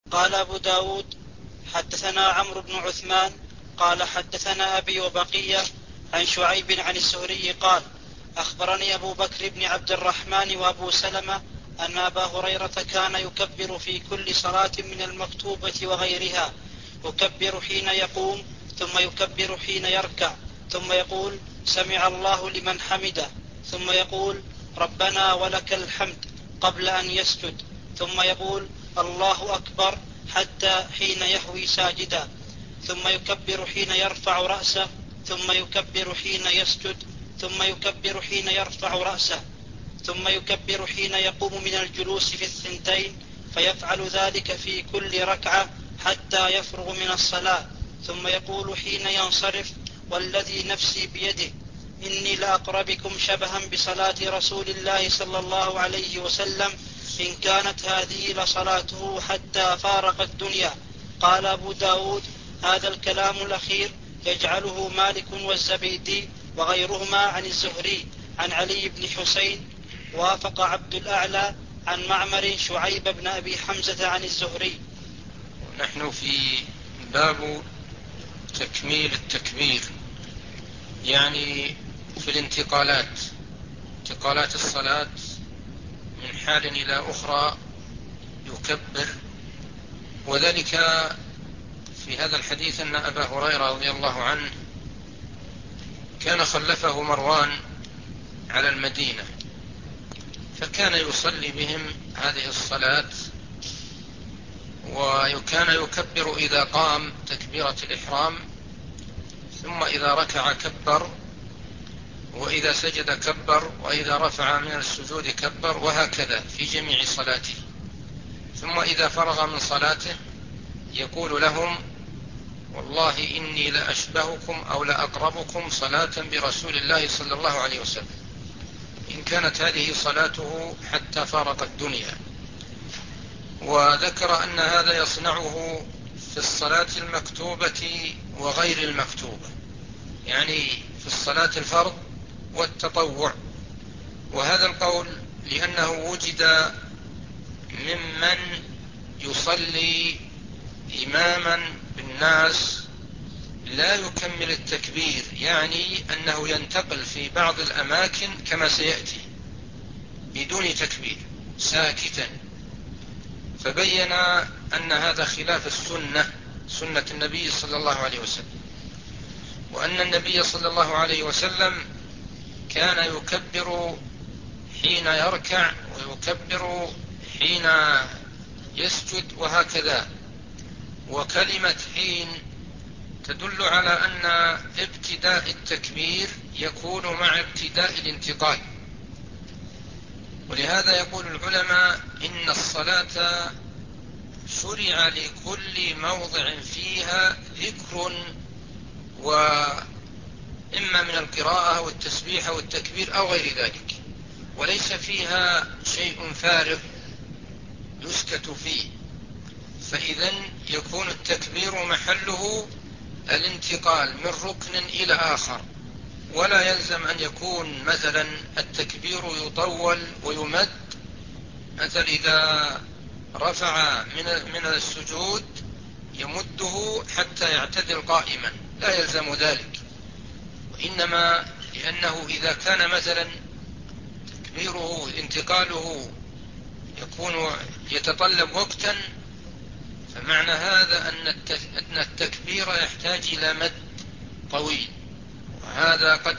قال أبو داود حدثنا عمرو بن عثمان قال حدثنا أبي وبقية عن شعيب عن الزهري قال أخبرني أبو بكر بن عبد الرحمن وأبو سلمة أن أبا هريرة كان يكبر في كل صلاة من المكتوبة وغيرها، يكبر حين يقوم ثم يكبر حين يركع ثم يقول سمع الله لمن حمده ثم يقول ربنا ولك الحمد قبل أن يسجد ثم يقول الله أكبر حتى حين يهوي ساجدا ثم يكبر حين يرفع رأسه ثم يكبر حين يسجد ثم يكبر حين يرفع رأسه ثم يكبر حين يقوم من الجلوس في الثنتين، فيفعل ذلك في كل ركعة حتى يفرغ من الصلاة، ثم يقول حين ينصرف والذي نفسي بيده إني لأقربكم شبها بصلاة رسول الله صلى الله عليه وسلم إن كانت هذه لصلاته حتى فارق الدنيا. قال أبو داود هذا الكلام الأخير يجعله مالك والزبيدي وغيرهما عن الزهري عن علي بن حسين، وافق عبد الأعلى عن معمر شعيب بن أبي حمزة عن الزهري. نحن في باب تكميل التكبير، يعني في الانتقالات، انتقالات الصلاة من حال إلى أخرى يكبر. وذلك في هذا الحديث أن أبا هريرة رضي الله عنه كان خلفه مروان على المدينة، فكان يصلي بهم هذه الصلاة، وكان يكبر إذا قام تكبيرة الإحرام، ثم إذا ركع كبر، وإذا سجد كبر، وإذا رفع من السجود كبر، وهكذا في جميع صلاته. ثم إذا فرغ من صلاته يقول لهم والله إني لأشبهكم أو لأقربكم صلاة برسول الله صلى الله عليه وسلم إن كانت هذه صلاته حتى فارق الدنيا. وذكر أن هذا يصنعه في الصلاة المكتوبة وغير المكتوبة، يعني في الصلاة الفرض والتطوع. وهذا القول لأنه وجد ممن يصلي إماما بالناس لا يكمل التكبير، يعني أنه ينتقل في بعض الأماكن كما سيأتي بدون تكبير ساكتا، فبين أن هذا خلاف السنة، سنة النبي صلى الله عليه وسلم، وأن النبي صلى الله عليه وسلم كان يكبر حين يركع ويكبر حين يسجد وهكذا. وكلمة حين تدل على أن ابتداء التكبير يكون مع ابتداء الانتقال. ولهذا يقول العلماء إن الصلاة شرع لكل موضع فيها ذكر، وإما من القراءة والتسبيح والتكبير أو غير ذلك، وليس فيها شيء فارغ يسكت فيه. فإذا يكون التكبير محله الانتقال من ركن إلى آخر، ولا يلزم أن يكون مثلا التكبير يطول ويمد، مثل إذا رفع من السجود يمده حتى يعتدل قائما، لا يلزم ذلك. وإنما لأنه إذا كان مثلا تكبيره انتقاله يكون يتطلب وقتا، فمعنى هذا أن التكبير يحتاج إلى مد طويل، وهذا قد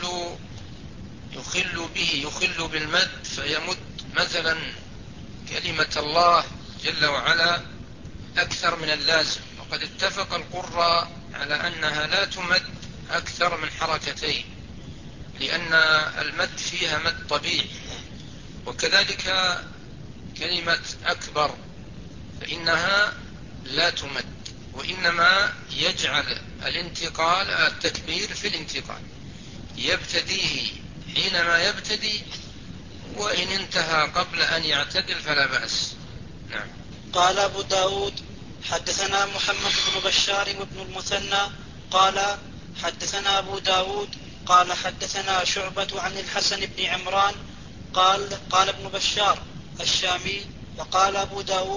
يخل بالمد، فيمد مثلا كلمة الله جل وعلا أكثر من اللازم. وقد اتفق القراء على أنها لا تمد أكثر من حركتين، لأن المد فيها مد طبيعي. وكذلك كلمة أكبر فإنها لا تمد، وإنما يجعل التكبير في الانتقال، يبتديه حينما يبتدي، وإن انتهى قبل أن يعتدل فلا بأس. نعم. قال أبو داود حدثنا محمد بن بشار وابن المثنى قال حدثنا أبو داود قال حدثنا شعبة عن الحسن بن عمران قال ابن بشار الشامي، وقال أبو داود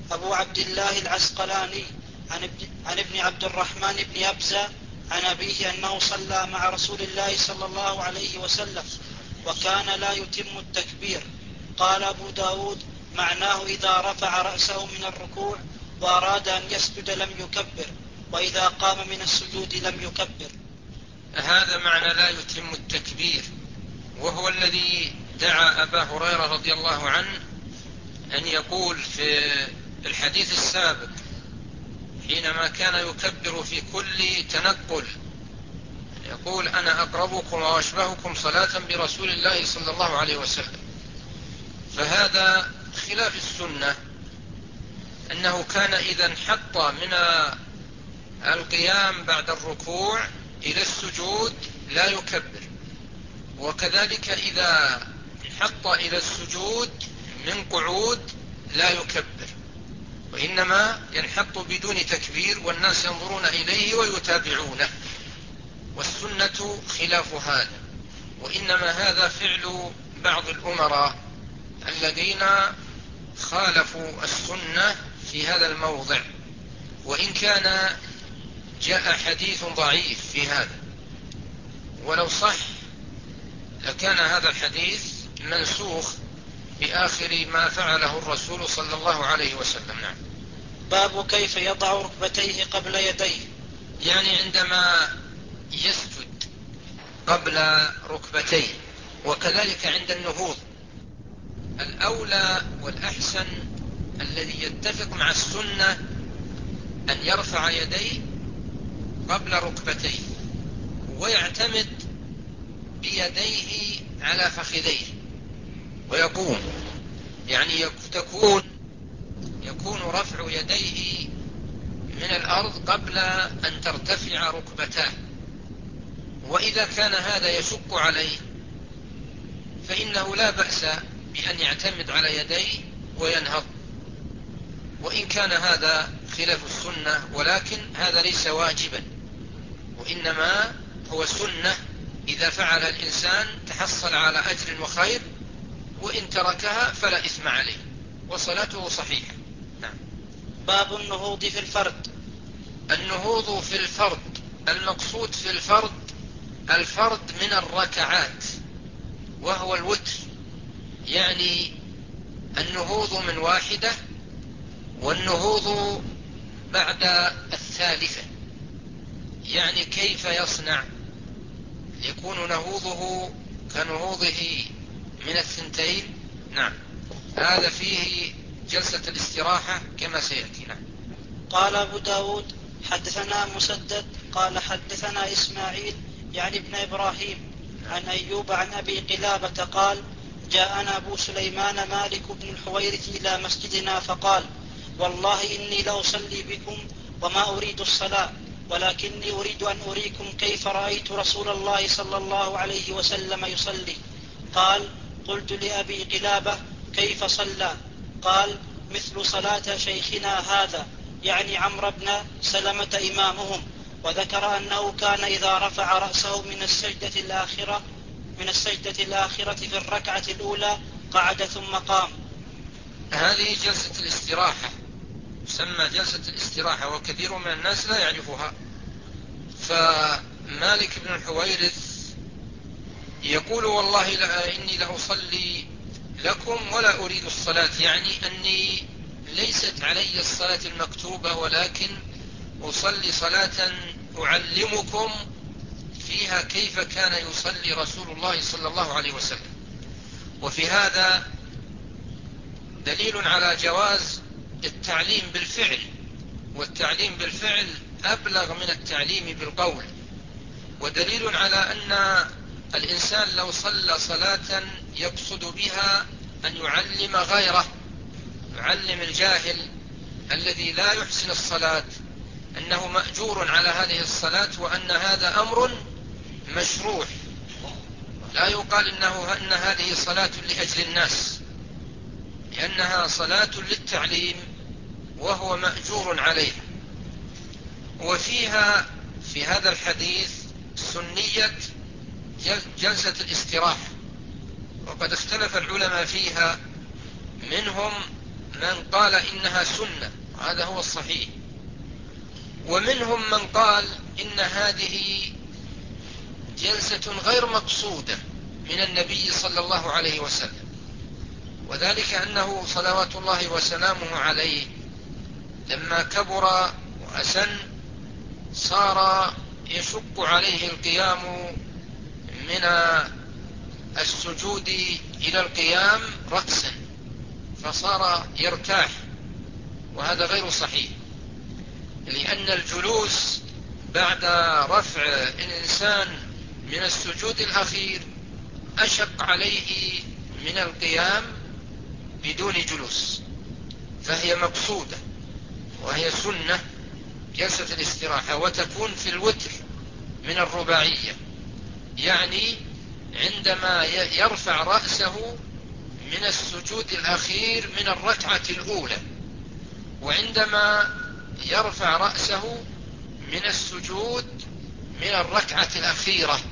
أبو عبد الله العسقلاني عن ابن عبد الرحمن بن أبزة عن أبيه أنه صلى مع رسول الله صلى الله عليه وسلم وكان لا يتم التكبير. قال أبو داود معناه إذا رفع رأسه من الركوع وأراد أن يسجد لم يكبر، وإذا قام من السجود لم يكبر. هذا معنى لا يتم التكبير، وهو الذي دعا أبا هريرة رضي الله عنه أن يقول في الحديث السابق حينما كان يكبر في كل تنقل، يقول أنا أقربكم وأشبهكم صلاة برسول الله صلى الله عليه وسلم. فهذا خلاف السنة، أنه كان إذا انحط من القيام بعد الركوع إلى السجود لا يكبر، وكذلك إذا انحط إلى السجود من قعود لا يكبر، وإنما ينحط بدون تكبير والناس ينظرون إليه ويتابعونه. والسنة خلاف هذا، وإنما هذا فعل بعض الأمراء الذين خالفوا السنة في هذا الموضع، وإن كان جاء حديث ضعيف في هذا، ولو صح لكان هذا الحديث منسوخ بآخر ما فعله الرسول صلى الله عليه وسلم. نعم. باب كيف يضع ركبتيه قبل يديه، يعني عندما يسجد قبل ركبتيه، وكذلك عند النهوض. الأولى والأحسن الذي يتفق مع السنة أن يرفع يديه قبل ركبتيه ويعتمد بيديه على فخذيه ويقوم، يعني يكون رفع يديه من الأرض قبل أن ترتفع ركبتاه. وإذا كان هذا يشق عليه فإنه لا بأس بأن يعتمد على يديه وينهض، وإن كان هذا خلاف السنة، ولكن هذا ليس واجبا، وإنما هو سنة إذا فعل الإنسان تحصل على أجر وخير، وإن تركها فلا إثم عليه وصلاته صحيحة. نعم. باب النهوض في الفرد. النهوض في الفرد، المقصود في الفرد من الركعات، وهو الوتر، يعني النهوض من واحدة والنهوض بعد الثالثة. يعني كيف يصنع؟ يكون نهوضه كنهوضه من الثنتين. نعم. هذا فيه جلسة الاستراحة كما سيأتي. نعم. قال أبو داود حدثنا مسدد قال حدثنا إسماعيل يعني ابن إبراهيم عن أيوب عن أبي قلابة قال جاءنا أبو سليمان مالك بن الحويرث إلى مسجدنا فقال والله إني لأصلي بكم وما أريد الصلاة، ولكني أريد أن أريكم كيف رأيت رسول الله صلى الله عليه وسلم يصلي. قال قلت لأبي قلابة كيف صلى؟ قال مثل صلاة شيخنا هذا، يعني عمرو بن سلمة إمامهم، وذكر أنه كان إذا رفع رأسه من السجدة الآخرة في الركعة الأولى قعد ثم قام. هذه جلسة الاستراحة، تسمى جلسة الاستراحة، وكثير من الناس لا يعرفها. فمالك بن الحويرث يقول والله إني لأصلي لكم ولا أريد الصلاة، يعني أني ليست علي الصلاة المكتوبة، ولكن أصلي صلاة أعلمكم فيها كيف كان يصلي رسول الله صلى الله عليه وسلم. وفي هذا دليل على جواز التعليم بالفعل، والتعليم بالفعل أبلغ من التعليم بالقول، ودليل على أن الإنسان لو صلى صلاة يقصد بها أن يعلم غيره، يعلم الجاهل الذي لا يحسن الصلاة أنه مأجور على هذه الصلاة، وأن هذا أمر مشروع، لا يقال أن هذه صلاة لأجل الناس، لأنها صلاة للتعليم وهو مأجور عليها. وفيها في هذا الحديث سنية جلسة الاستراحة، وقد اختلف العلماء فيها، منهم من قال إنها سنة، هذا هو الصحيح، ومنهم من قال إن هذه جلسة غير مقصودة من النبي صلى الله عليه وسلم، وذلك أنه صلوات الله وسلامه عليه لما كبر وأسن صار يشق عليه القيام من السجود إلى القيام رأسا، فصار يرتاح، وهذا غير صحيح، لأن الجلوس بعد رفع الإنسان من السجود الأخير أشق عليه من القيام بدون جلوس، فهي مقصودة وهي سنة جلسة الاستراحة، وتكون في الوتر من الرباعية، يعني عندما يرفع رأسه من السجود الأخير من الركعة الأولى، وعندما يرفع رأسه من السجود من الركعة الأخيرة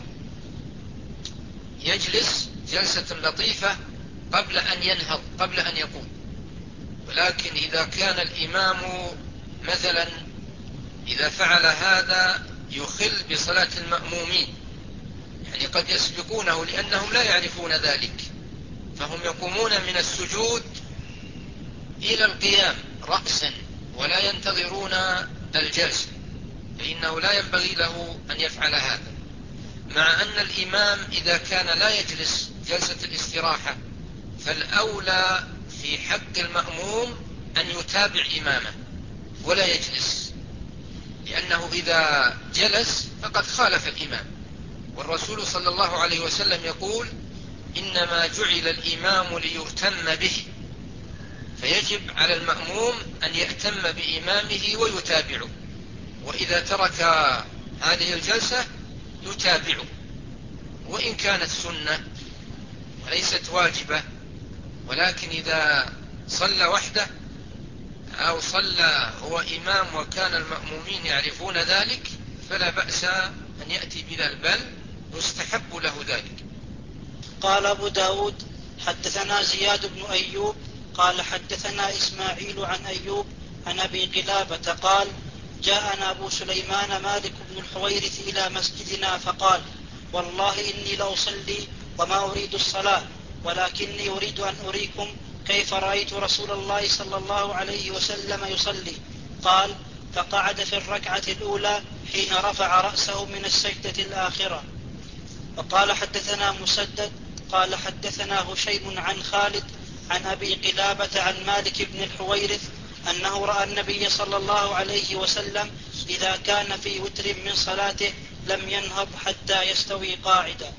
يجلس جلسة لطيفة قبل أن ينهض، قبل أن يقوم. ولكن إذا كان الإمام مثلا إذا فعل هذا يخل بصلاة المأمومين، يعني قد يسبقونه لأنهم لا يعرفون ذلك، فهم يقومون من السجود إلى القيام رأسا ولا ينتظرون الجلسة، فإنه لا ينبغي له أن يفعل هذا، مع أن الإمام إذا كان لا يجلس جلسة الاستراحة فالأولى في حق المأموم أن يتابع إمامه ولا يجلس، لأنه إذا جلس فقد خالف الإمام، والرسول صلى الله عليه وسلم يقول إنما جعل الإمام ليؤتم به، فيجب على المأموم أن يأتم بإمامه ويتابعه، وإذا ترك هذه الجلسة يتابعه، وإن كانت سنة وليست واجبة، ولكن إذا صلى وحده أو صلى هو إمام وكان المأمومين يعرفون ذلك فلا بأس أن يأتي بذلك، بل يستحب له ذلك. قال أبو داود حدثنا زياد بن أيوب قال حدثنا إسماعيل عن أيوب عن أبي قلابة قال جاءنا أبو سليمان مالك بن الحويرث إلى مسجدنا فقال والله إني لأصلي وما أريد الصلاة، ولكني أريد أن أريكم كيف رأيت رسول الله صلى الله عليه وسلم يصلي. قال فقعد في الركعة الأولى حين رفع رأسه من السجدة الآخرة. وقال حدثنا مسدد قال حدثنا هشيم عن خالد عن أبي قلابة عن مالك بن الحويرث أنه رأى النبي صلى الله عليه وسلم إذا كان في وتر من صلاته لم ينهض حتى يستوي قاعدا.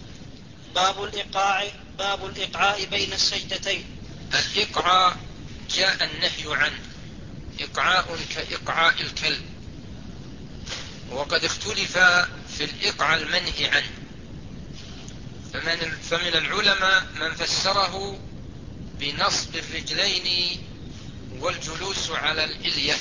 باب الإقعاء بين السجدتين. الإقعاء جاء النهي عنه، إقعاء كإقعاء الكلب، وقد اختلف في الإقعاء المنهي عنه، فمن العلماء من فسره بنصب الرجلين والجلوس على الإلية،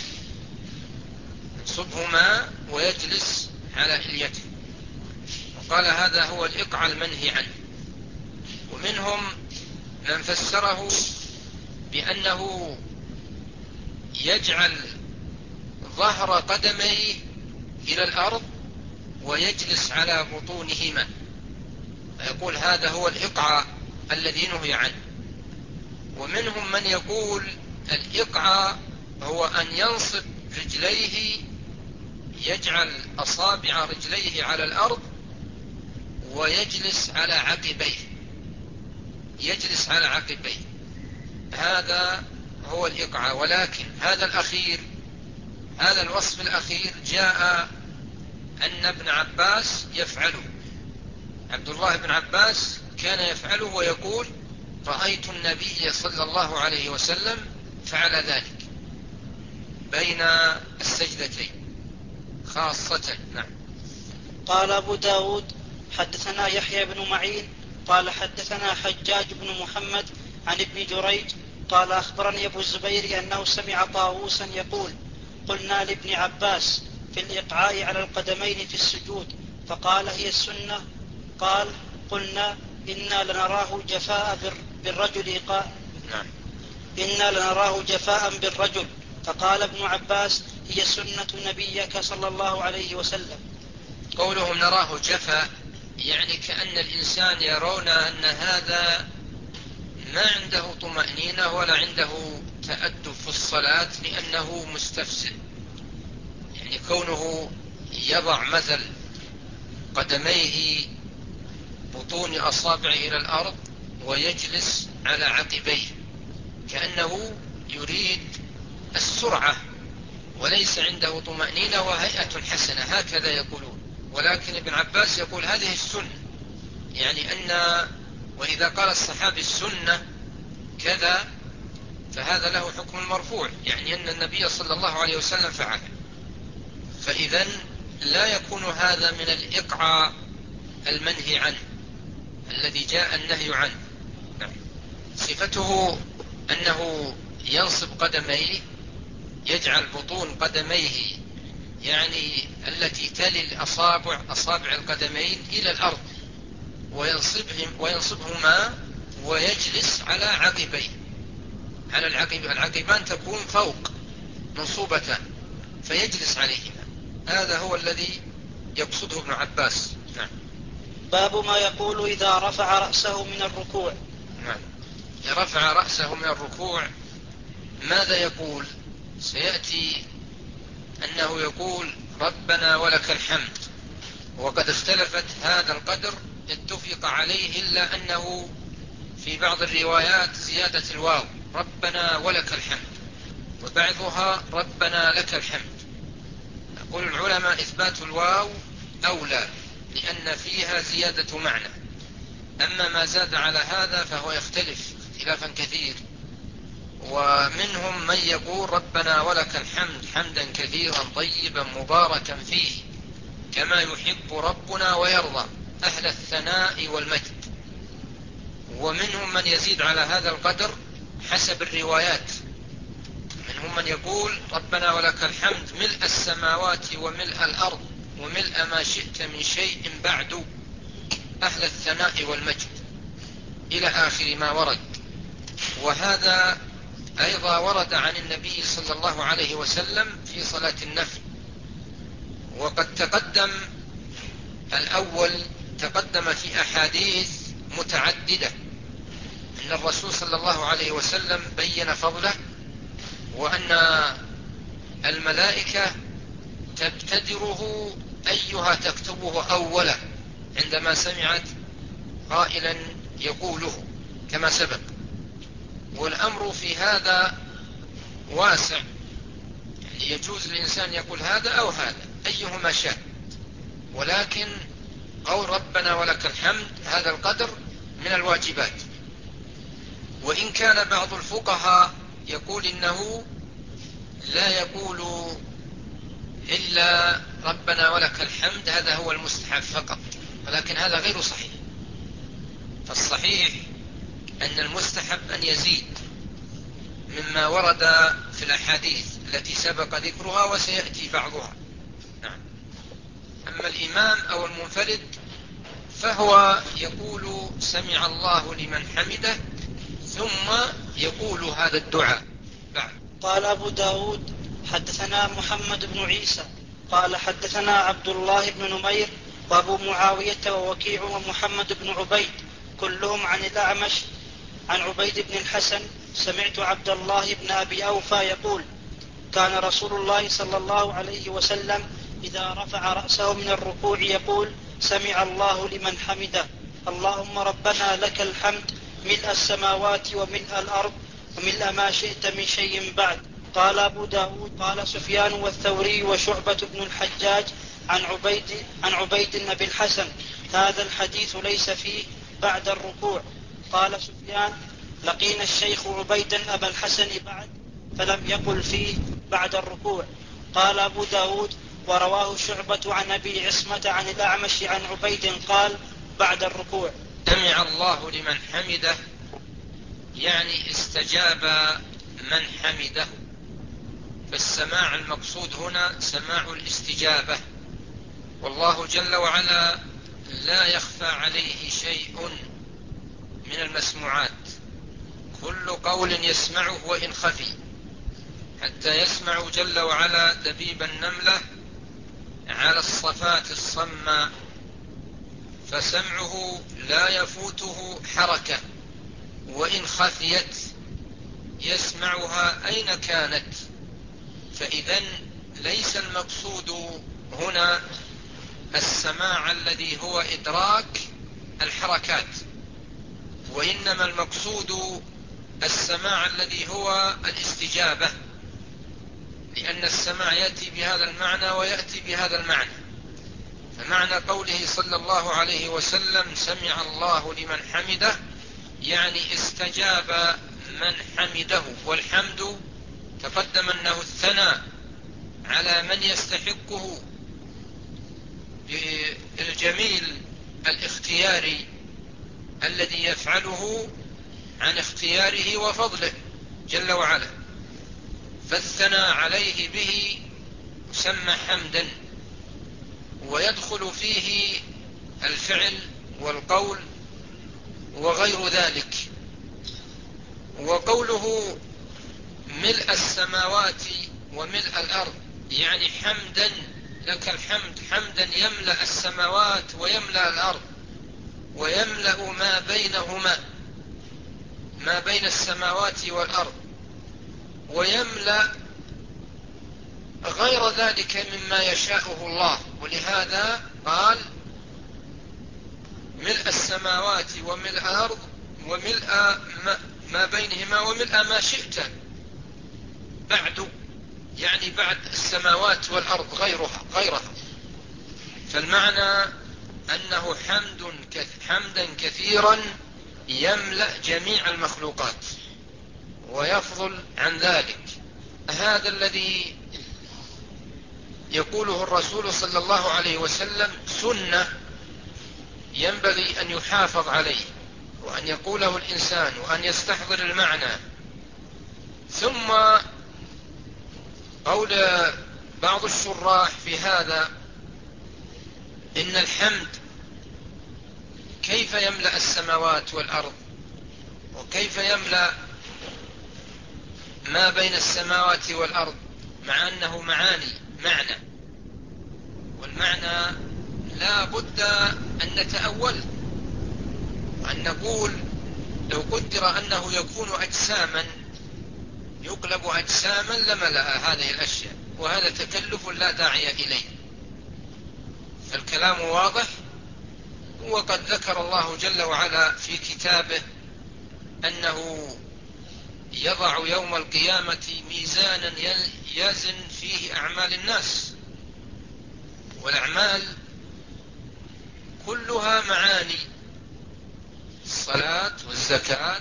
ينصبهما ويجلس على إليته، وقال هذا هو الإقعاء المنهي عنه. ومنهم من فسره بأنه يجعل ظهر قدميه إلى الأرض ويجلس على بطونهما، فيقول هذا هو الإقعاء الذي نهي عنه. ومنهم من يقول الإقعاء هو أن ينصب رجليه، يجعل أصابع رجليه على الأرض ويجلس على عقبيه، يجلس على عقبيه، هذا هو الإقعاء. ولكن هذا الوصف الأخير جاء أن ابن عباس يفعله، عبد الله بن عباس كان يفعله ويقول رأيت النبي صلى الله عليه وسلم فعل ذلك بين السجدتين خاصة. نعم. قال أبو داود حدثنا يحيى بن معين قال حدثنا حجاج بن محمد عن ابن جريج قال أخبرني أبو الزبير أنه سمع طاووسا يقول قلنا لابن عباس في الإقعاء على القدمين في السجود فقال هي السنة. قال قلنا إنا لنراه جفاء بالرجل نعم. إنا لنراه جفاء بالرجل. فقال ابن عباس: هي سنة نبيك صلى الله عليه وسلم. قولهم نراه جفا يعني كأن الإنسان يرون أن هذا ما عنده طمأنينة ولا عنده تأدب في الصلاة لأنه مستفسد، يعني كونه يضع مثل قدميه بطون أصابعه إلى الأرض ويجلس على عقبيه كأنه يريد السرعة وليس عنده طمأنينة وهيئة حسنة، هكذا يقولون. ولكن ابن عباس يقول هذه السنة، يعني وإذا قال الصحابي السنة كذا فهذا له حكم المرفوع، يعني أن النبي صلى الله عليه وسلم فعل. فإذا لا يكون هذا من الإقعاء المنهي عنه الذي جاء النهي عنه. صفته أنه ينصب قدميه، يجعل بطون قدميه يعني التي تلي أصابع القدمين إلى الأرض وينصبهما ويجلس على عقبيه، على العقبان تكون فوق منصوبتان فيجلس عليهما. هذا هو الذي يقصده ابن عباس. نعم. باب ما يقول إذا رفع رأسه من الركوع. نعم. إذا رفع رأسه من الركوع ماذا يقول؟ سيأتي أنه يقول ربنا ولك الحمد، وقد اختلفت هذا القدر، اتفق عليه إلا أنه في بعض الروايات زيادة الواو ربنا ولك الحمد، وبعضها ربنا لك الحمد. يقول العلماء إثبات الواو أولى لأن فيها زيادة معنى، أما ما زاد على هذا فهو يختلف اختلافا كثير، ومنهم من يقول ربنا ولك الحمد حمدا كثيرا طيبا مباركا فيه كما يحب ربنا ويرضى أهل الثناء والمجد. ومنهم من يزيد على هذا القدر حسب الروايات، منهم من يقول ربنا ولك الحمد ملء السماوات وملء الأرض وملء ما شئت من شيء بعد أهل الثناء والمجد إلى آخر ما ورد. وهذا أيضا ورد عن النبي صلى الله عليه وسلم في صلاة النفل. وقد تقدم الأول تقدم في أحاديث متعددة أن الرسول صلى الله عليه وسلم بين فضله، وأن الملائكة تبتدره أيها تكتبه أولا عندما سمعت قائلا يقوله كما سبق. والأمر في هذا واسع، يعني يجوز الإنسان يقول هذا أو هذا أيهما شاء، ولكن قول ربنا ولك الحمد هذا القدر من الواجبات. وإن كان بعض الفقهاء يقول إنه لا يقول إلا ربنا ولك الحمد هذا هو المستحب فقط، ولكن هذا غير صحيح. فالصحيح أن المستحب أن يزيد مما ورد في الأحاديث التي سبق ذكرها وسيأتي بعضها. نعم. أما الإمام أو المنفرد فهو يقول سمع الله لمن حمده ثم يقول هذا الدعاء بعد. قال أبو داود: حدثنا محمد بن عيسى قال حدثنا عبد الله بن نمير وأبو معاوية ووكيع ومحمد بن عبيد كلهم عن الأعمش عن عبيد بن الحسن سمعت عبد الله بن أبي أوفى يقول: كان رسول الله صلى الله عليه وسلم إذا رفع رأسه من الركوع يقول: سمع الله لمن حمده اللهم ربنا لك الحمد ملء السماوات وملء الأرض وملء ما شئت من شيء بعد. قال أبو داود: قال سفيان والثوري وشعبة بن الحجاج عن عبيد بن الحسن: هذا الحديث ليس فيه بعد الركوع. قال سفيان: لقينا الشيخ عبيدا أبا الحسن بعد فلم يقل فيه بعد الركوع. قال أبو داود: ورواه شعبة عن أبي عصمة عن الأعمش عن عبيد قال بعد الركوع. سمع الله لمن حمده يعني استجاب من حمده، فالسماع المقصود هنا سماع الاستجابة، والله جل وعلا لا يخفى عليه شيء من المسموعات، كل قول يسمعه وإن خفي، حتى يسمع جل وعلا دبيب النملة على الصفات الصماء، فسمعه لا يفوته حركة، وإن خفيت يسمعها أين كانت. فإذن ليس المقصود هنا السماع الذي هو إدراك الحركات، وإنما المقصود السماع الذي هو الاستجابة، لأن السماع يأتي بهذا المعنى ويأتي بهذا المعنى. فمعنى قوله صلى الله عليه وسلم سمع الله لمن حمده، يعني استجاب من حمده. والحمد تقدم أنه الثناء على من يستحقه بالجميل الاختياري الذي يفعله عن اختياره وفضله جل وعلا، فالثناء عليه به يسمى حمدا، ويدخل فيه الفعل والقول وغير ذلك. وقوله ملء السماوات وملء الأرض، يعني حمدا لك الحمد، حمدا يملأ السماوات ويملأ الأرض ويملأ ما بينهما، ما بين السماوات والأرض، ويملأ غير ذلك مما يشاءه الله. ولهذا قال ملء السماوات وملء الأرض وملء ما بينهما وملء ما شئت بعد، يعني بعد السماوات والأرض غيرها. فالمعنى أنه حمدا كثيرا يملأ جميع المخلوقات ويفضل عن ذلك. هذا الذي يقوله الرسول صلى الله عليه وسلم سنة ينبغي أن يحافظ عليه، وأن يقوله الإنسان، وأن يستحضر المعنى. ثم قول بعض الشراح في هذا إن الحمد كيف يملأ السماوات والأرض، وكيف يملأ ما بين السماوات والأرض، مع أنه معنى، والمعنى لا بد أن نتأول وأن نقول لو قدر أنه يكون أجساما، يقلب أجساما لملأ هذه الأشياء، وهذا تكلف لا داعي إليه. الكلام واضح، وقد ذكر الله جل وعلا في كتابه أنه يضع يوم القيامة ميزانا يزن فيه أعمال الناس، والأعمال كلها معاني، الصلاة والزكاة،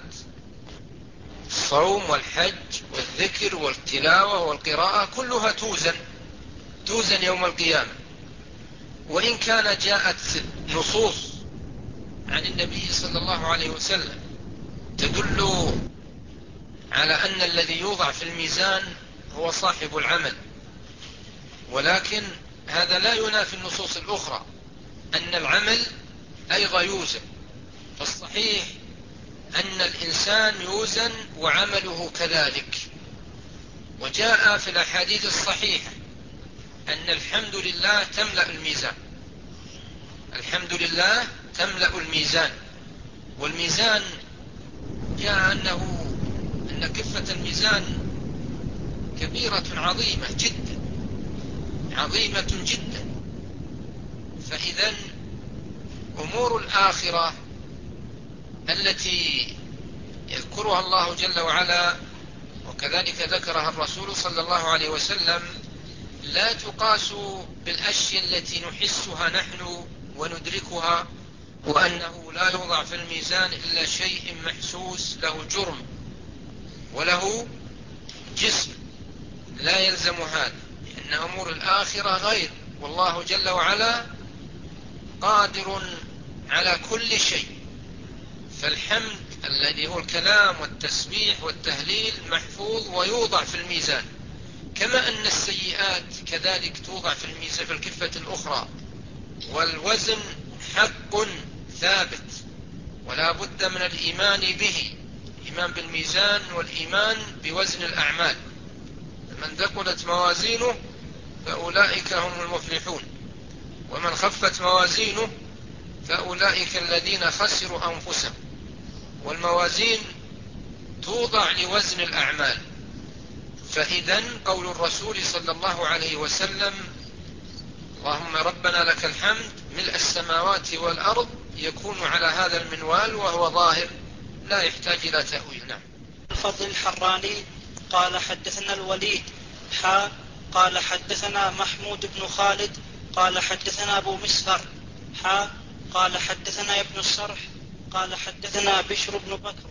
الصوم والحج والذكر والتلاوة والقراءة، كلها توزن يوم القيامة. وإن كان جاءت نصوص عن النبي صلى الله عليه وسلم تدل على أن الذي يوضع في الميزان هو صاحب العمل، ولكن هذا لا ينافي النصوص الأخرى أن العمل أيضا يوزن. فالصحيح أن الإنسان يوزن وعمله كذلك. وجاء في الأحاديث الصحيحة أن الحمد لله تملأ الميزان، الحمد لله تملأ الميزان. والميزان جاء أن كفة الميزان كبيرة عظيمة جدا، عظيمة جدا. فإذا أمور الآخرة التي يذكرها الله جل وعلا وكذلك ذكرها الرسول صلى الله عليه وسلم لا تقاس بالأشياء التي نحسها نحن وندركها، وأنه لا يوضع في الميزان إلا شيء محسوس له جرم وله جسم. لا يلزم هذا، لأن أمور الآخرة غير، والله جل وعلا قادر على كل شيء. فالحمد الذي هو الكلام والتسبيح والتهليل محفوظ ويوضع في الميزان، كما أن السيئات كذلك توضع في الميزان في الكفة الأخرى. والوزن حق ثابت ولا بد من الإيمان به، الإيمان بالميزان والإيمان بوزن الأعمال. من ثقلت موازينه فأولئك هم المفلحون، ومن خفت موازينه فأولئك الذين خسروا أنفسهم. والموازين توضع لوزن الأعمال. فإذن قول الرسول صلى الله عليه وسلم اللهم ربنا لك الحمد ملء السماوات والأرض يكون على هذا المنوال، وهو ظاهر لا يحتاج إلى تأويل. نعم. الفضل الحراني قال حدثنا الوليد قال حدثنا محمود بن خالد قال حدثنا أبو مسهر قال حدثنا ابن الصرح قال حدثنا بشر بن بكر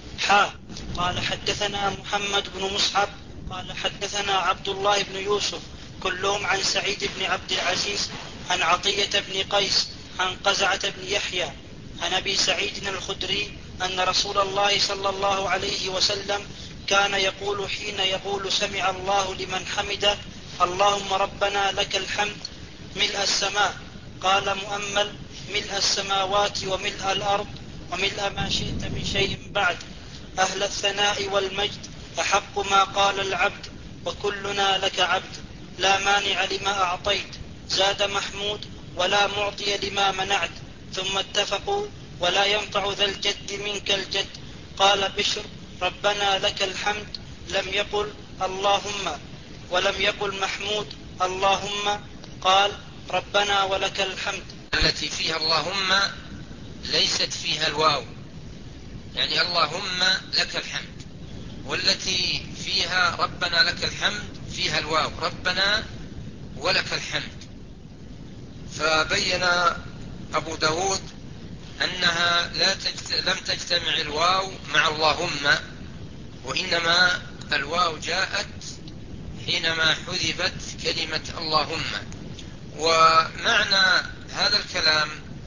قال حدثنا محمد بن مصعب قال حدثنا عبد الله بن يوسف كلهم عن سعيد بن عبد العزيز عن عطية بن قيس عن قزعة بن يحيى عن أبي سعيد الخدري أن رسول الله صلى الله عليه وسلم كان يقول حين يقول سمع الله لمن حمده اللهم ربنا لك الحمد ملء السماء، قال مؤمل ملء السماوات وملء الأرض وملء ما شئت من شيء بعد، أهل الثناء والمجد أحق ما قال العبد وكلنا لك عبد، لا مانع لما أعطيت. زاد محمود ولا معطي لما منعت. ثم اتفقوا ولا ينفع ذا الجد منك الجد. قال بشر ربنا لك الحمد لم يقل اللهم، ولم يقل محمود اللهم، قال ربنا ولك الحمد. التي فيها اللهم ليست فيها الواو، يعني اللهم لك الحمد، والتي فيها ربنا لك الحمد فيها الواو، ربنا ولك الحمد. فبين أبو داود أنها لم تجتمع الواو مع اللهم، وإنما الواو جاءت حينما حذفت كلمة اللهم. ومعنى هذا الكلام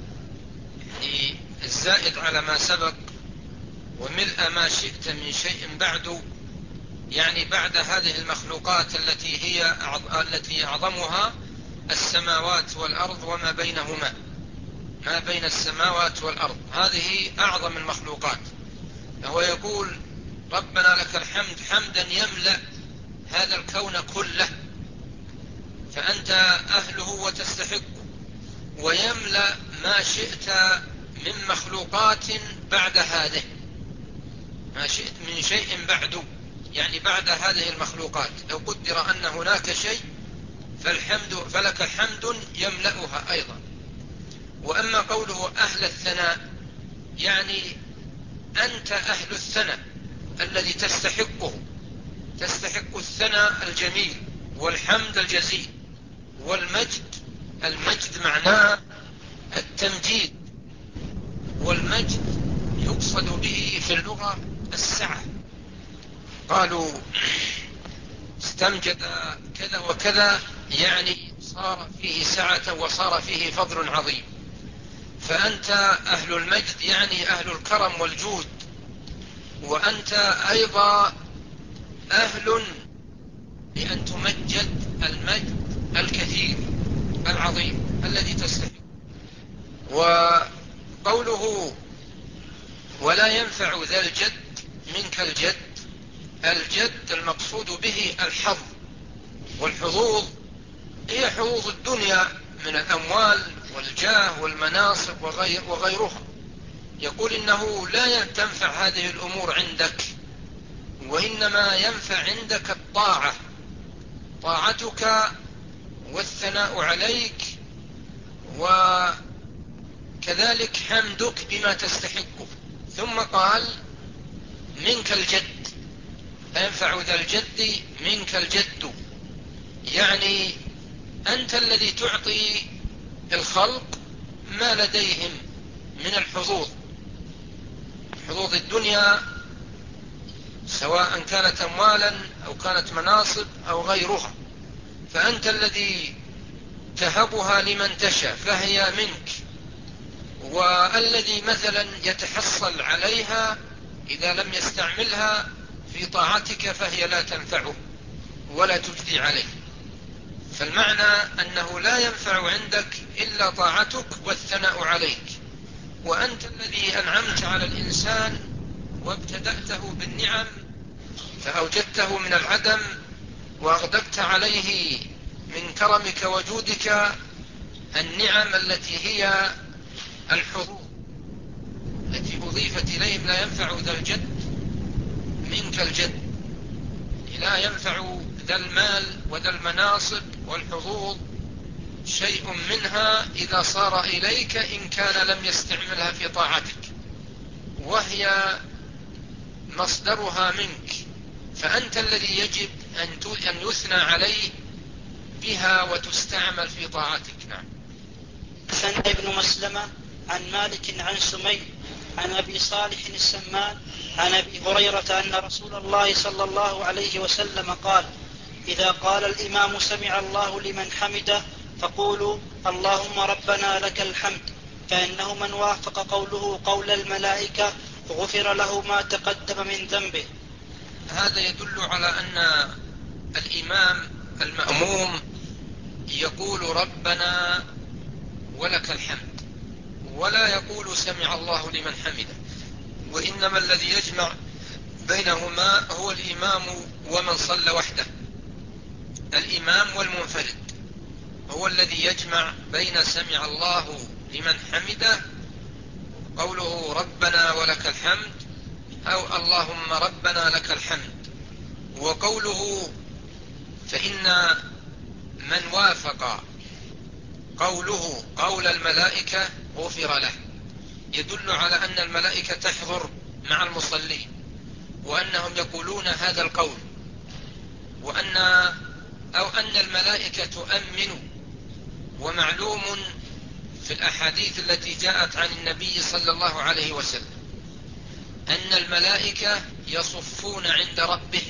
الزائد على ما سبق وملء ما شئت من شيء بعد، يعني بعد هذه المخلوقات التي أعظمها السماوات والأرض وما بينهما، ما بين السماوات والأرض، هذه أعظم المخلوقات. فهو يقول ربنا لك الحمد حمدا يملأ هذا الكون كله، فأنت أهله وتستحقه، ويملأ ما شئت من مخلوقات بعد هذه، ما شئت من شيء بعد، يعني بعد هذه المخلوقات. لو قدر أن هناك شيء فلك حمد يملأها أيضا. وأما قوله أهل الثناء، يعني أنت أهل الثناء الذي تستحقه، تستحق الثناء الجميل والحمد الجزيل والمجد. المجد معناه التمجيد، والمجد يقصد به في اللغة السعة. قالوا استمجد كذا وكذا، يعني صار فيه سعة وصار فيه فضل عظيم. فأنت أهل المجد يعني أهل الكرم والجود، وأنت أيضا أهل لأن تمجد المجد الكثير العظيم الذي تستحق. وقوله ولا ينفع ذا الجد منك الجد، الجد المقصود به الحظ، والحظوظ هي حظوظ الدنيا من الأموال والجاه والمناصب وغيرها. يقول إنه لا تنفع هذه الأمور عندك، وإنما ينفع عندك الطاعة، طاعتك والثناء عليك، وكذلك حمدك بما تستحقه. ثم قال منك الجد، لا ينفع ذا الجد منك الجد، يعني أنت الذي تعطي الخلق ما لديهم من الحظوظ، حظوظ الدنيا، سواء كانت أموالا أو كانت مناصب أو غيرها، فأنت الذي تهبها لمن تشاء فهي منك. والذي مثلا يتحصل عليها إذا لم يستعملها في طاعتك فهي لا تنفعه ولا تجدي عليه. فالمعنى أنه لا ينفع عندك إلا طاعتك والثناء عليك، وأنت الذي أنعمت على الإنسان وابتدأته بالنعم فأوجدته من العدم وأغدقت عليه من كرمك وجودك النعم التي هي الحظوظ التي أضيفت إليهم. لا ينفع ذا الجد منك الجد، لا ينفع ذا المال وذا المناصب والحظوظ شيء منها إذا صار إليك إن كان لم يستعملها في طاعتك، وهي مصدرها منك، فأنت الذي يجب أن يثنى عليه بها وتستعمل في طاعتك. نعم. حدثنا ابن مسلمة عن مالك عن سمي عن أبي صالح السمان عن أبي هريرة أن رسول الله صلى الله عليه وسلم قال: إذا قال الإمام سمع الله لمن حمده فقولوا اللهم ربنا لك الحمد، فإنه من وافق قوله قول الملائكة غفر له ما تقدم من ذنبه. هذا يدل على أن الإمام المأموم يقول ربنا ولك الحمد، ولا يقول سمع الله لمن حمده، وإنما الذي يجمع بينهما هو الإمام ومن صلى وحده. الإمام والمنفرد هو الذي يجمع بين سمع الله لمن حمده قوله ربنا ولك الحمد أو اللهم ربنا لك الحمد، وقوله فإن من وافق قوله قول الملائكة غفر له، يدل على أن الملائكة تحضر مع المصلين وأنهم يقولون هذا القول، أن الملائكة تؤمن. ومعلوم في الأحاديث التي جاءت عن النبي صلى الله عليه وسلم أن الملائكة يصفون عند ربهم،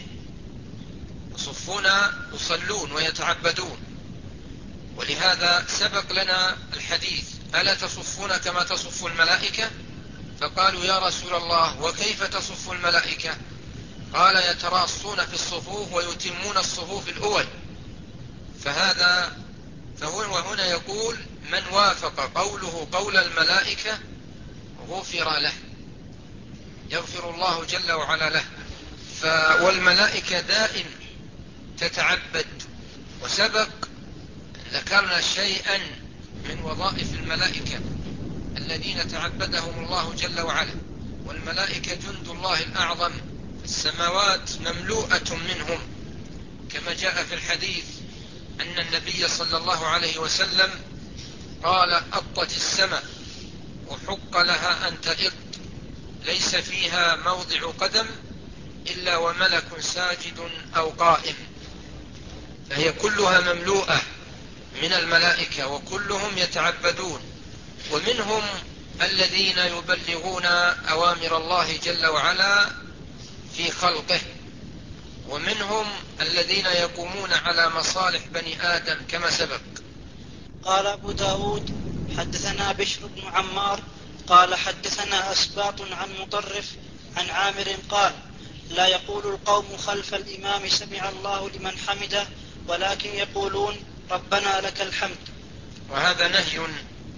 يصلون ويتعبدون، ولهذا سبق لنا الحديث ألا تصفون كما تصف الملائكة؟ فقالوا يا رسول الله وكيف تصف الملائكة؟ قال يتراصون في الصفوف ويتمون الصفوف الأول. فهو هنا يقول من وافق قوله قول الملائكة غفر له، يغفر الله جل وعلا له. والملائكة دائم تتعبد، وسبق ذكرنا شيئا من وظائف الملائكة الذين تعبدهم الله جل وعلا. والملائكة جند الله الأعظم، السماوات مملوءة منهم، كما جاء في الحديث أن النبي صلى الله عليه وسلم قال أطت السماء وحق لها أن تئط، ليس فيها موضع قدم إلا وملك ساجد أو قائم. فهي كلها مملوءة من الملائكة وكلهم يتعبدون، ومنهم الذين يبلغون أوامر الله جل وعلا في خلقه، ومنهم الذين يقومون على مصالح بني آدم كما سبق. قال أبو داود حدثنا بشر بن عمار قال حدثنا أسباط عن مطرف عن عامر قال لا يقول القوم خلف الإمام سمع الله لمن حمده، ولكن يقولون ربنا لك الحمد. وهذا نهي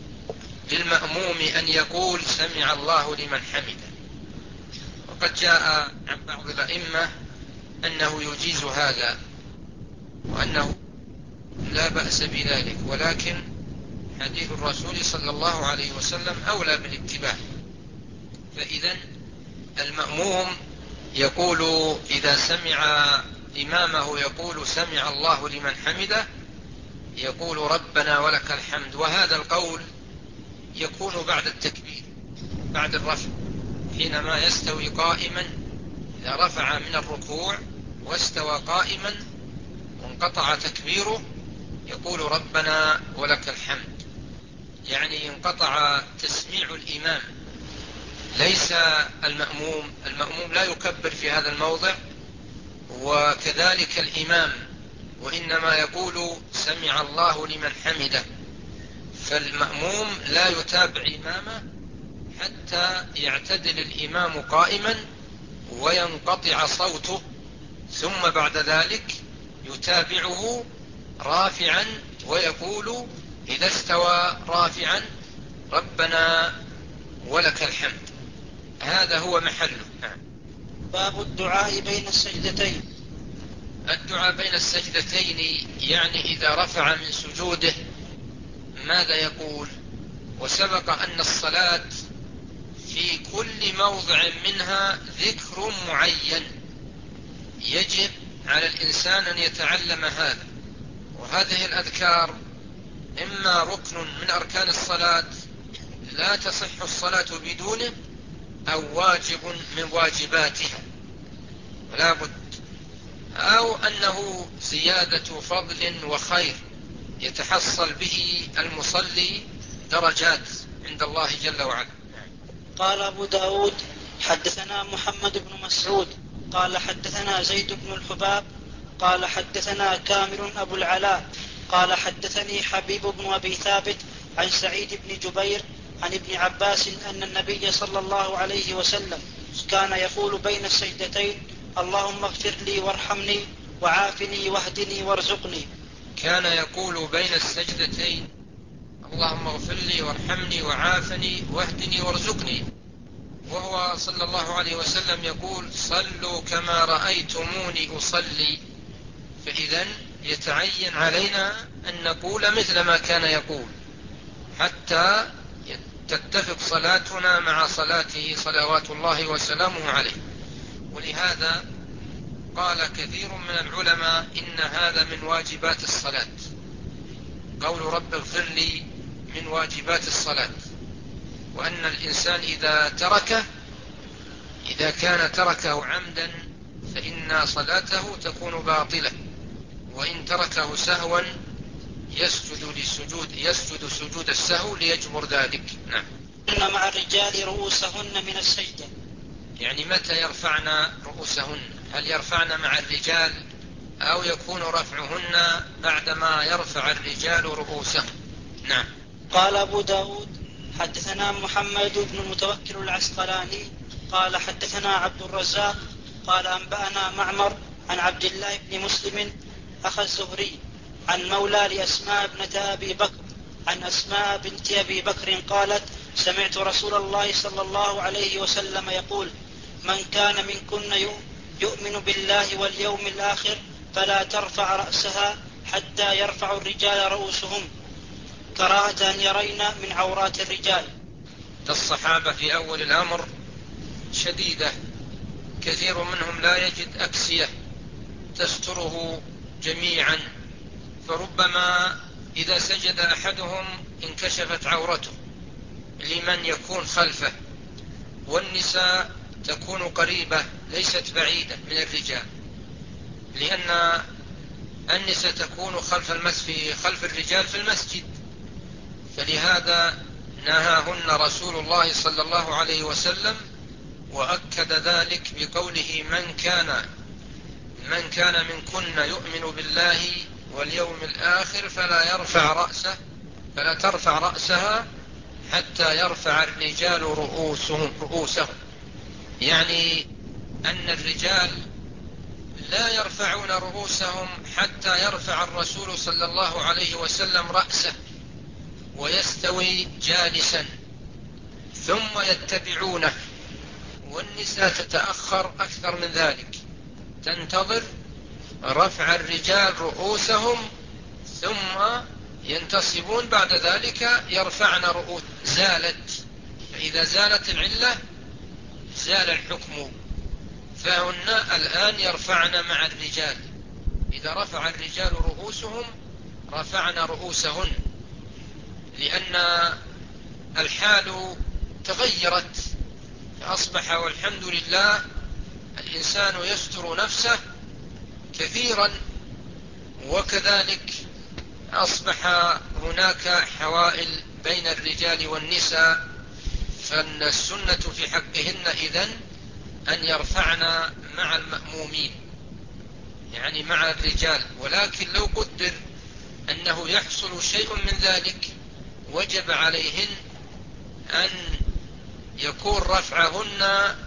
للمأموم أن يقول سمع الله لمن حمده، وقد جاء عن بعض الأئمة أنه يجيز هذا وأنه لا بأس بذلك، ولكن حديث الرسول صلى الله عليه وسلم أولى بالاتباع. فإذا المأموم يقول إذا سمع إمامه يقول سمع الله لمن حمده يقول ربنا ولك الحمد، وهذا القول يكون بعد التكبير، بعد الرفع، حينما يستوي قائما، إذا رفع من الركوع واستوى قائما وانقطع تكبيره يقول ربنا ولك الحمد، يعني انقطع تسميع الإمام، ليس المأموم لا يكبر في هذا الموضع، وكذلك الإمام، وإنما يقول سمع الله لمن حمده. فالمأموم لا يتابع إمامه حتى يعتدل الإمام قائما وينقطع صوته، ثم بعد ذلك يتابعه رافعا ويقول إذا استوى رافعا ربنا ولك الحمد. هذا هو محله. باب الدعاء بين السجدتين. الدعاء بين السجدتين يعني إذا رفع من سجوده ماذا يقول؟ وسبق أن الصلاة في كل موضع منها ذكر معين، يجب على الإنسان أن يتعلم هذا. وهذه الأذكار إما ركن من أركان الصلاة لا تصح الصلاة بدونه، أو واجب من واجباتها ولا بد، أو أنه زيادة فضل وخير يتحصل به المصلي درجات عند الله جل وعلا. قال أبو داود حدثنا محمد بن مسعود قال حدثنا زيد بن الحباب قال حدثنا كامل أبو العلاء قال حدثني حبيب بن أبي ثابت عن سعيد بن جبير عن ابن عباس أن النبي صلى الله عليه وسلم كان يقول بين السجدتين اللهم اغفر لي وارحمني وعافني واهدني وارزقني. كان يقول بين السجدتين اللهم اغفر لي وارحمني وعافني واهدني وارزقني، وهو صلى الله عليه وسلم يقول صلوا كما رأيتموني أصلي. فإذا يتعين علينا أن نقول مثل ما كان يقول حتى تتفق صلاتنا مع صلاته صلوات الله وسلامه عليه. ولهذا قال كثير من العلماء إن هذا من واجبات الصلاة، قول رب اغفر لي من واجبات الصلاة، وأن الإنسان إذا كان تركه عمدا فإن صلاته تكون باطلة، وإن تركه سهوا يسجد سجود السهو ليجبر ذلك. نعم. إن مع الرجال رؤوسهن من السجدة، يعني متى يرفعن رؤوسهن؟ هل يرفعن مع الرجال أو يكون رفعهن بعدما يرفع الرجال رؤوسهم؟ نعم. قال أبو داود حدثنا محمد بن المتوكل العسقلاني قال حدثنا عبد الرزاق قال أنبأنا معمر عن عبد الله بن مسلم أخ الزهري عن مولى لأسماء ابنة أبي بكر عن أسماء بنت أبي بكر قالت سمعت رسول الله صلى الله عليه وسلم يقول من كان منكن يؤمن بالله واليوم الآخر فلا ترفع رأسها حتى يرفع الرجال رؤوسهم كراهة أن يرين من عورات الرجال. الصحابة في أول الأمر شديدة، كثير منهم لا يجد أكسية تستره جميعا، فربما إذا سجد أحدهم انكشفت عورته لمن يكون خلفه، والنساء تكون قريبة ليست بعيدة من الرجال، لأن النساء تكون خلف الرجال في المسجد، فلهذا نهاهن رسول الله صلى الله عليه وسلم، وأكد ذلك بقوله من كان منكن يؤمن بالله واليوم الآخر فلا ترفع رأسها حتى يرفع الرجال رؤوسهم، يعني أن الرجال لا يرفعون رؤوسهم حتى يرفع الرسول صلى الله عليه وسلم رأسه ويستوي جالسا ثم يتبعونه، والنساء تتأخر أكثر من ذلك، تنتظر رفع الرجال رؤوسهم ثم ينتصبون، بعد ذلك يرفعن رؤوس. فإذا زالت العلة زال الحكم، فهن الآن يرفعن مع الرجال، إذا رفع الرجال رؤوسهم رفعن رؤوسهن، لأن الحال تغيرت، فأصبح والحمد لله الإنسان يستر نفسه كثيرا، وكذلك أصبح هناك حوائل بين الرجال والنساء، فالسنة في حقهن إذن أن يرفعن مع المأمومين، يعني مع الرجال، ولكن لو قدر أنه يحصل شيء من ذلك وجب عليهن أن يكون رفعهن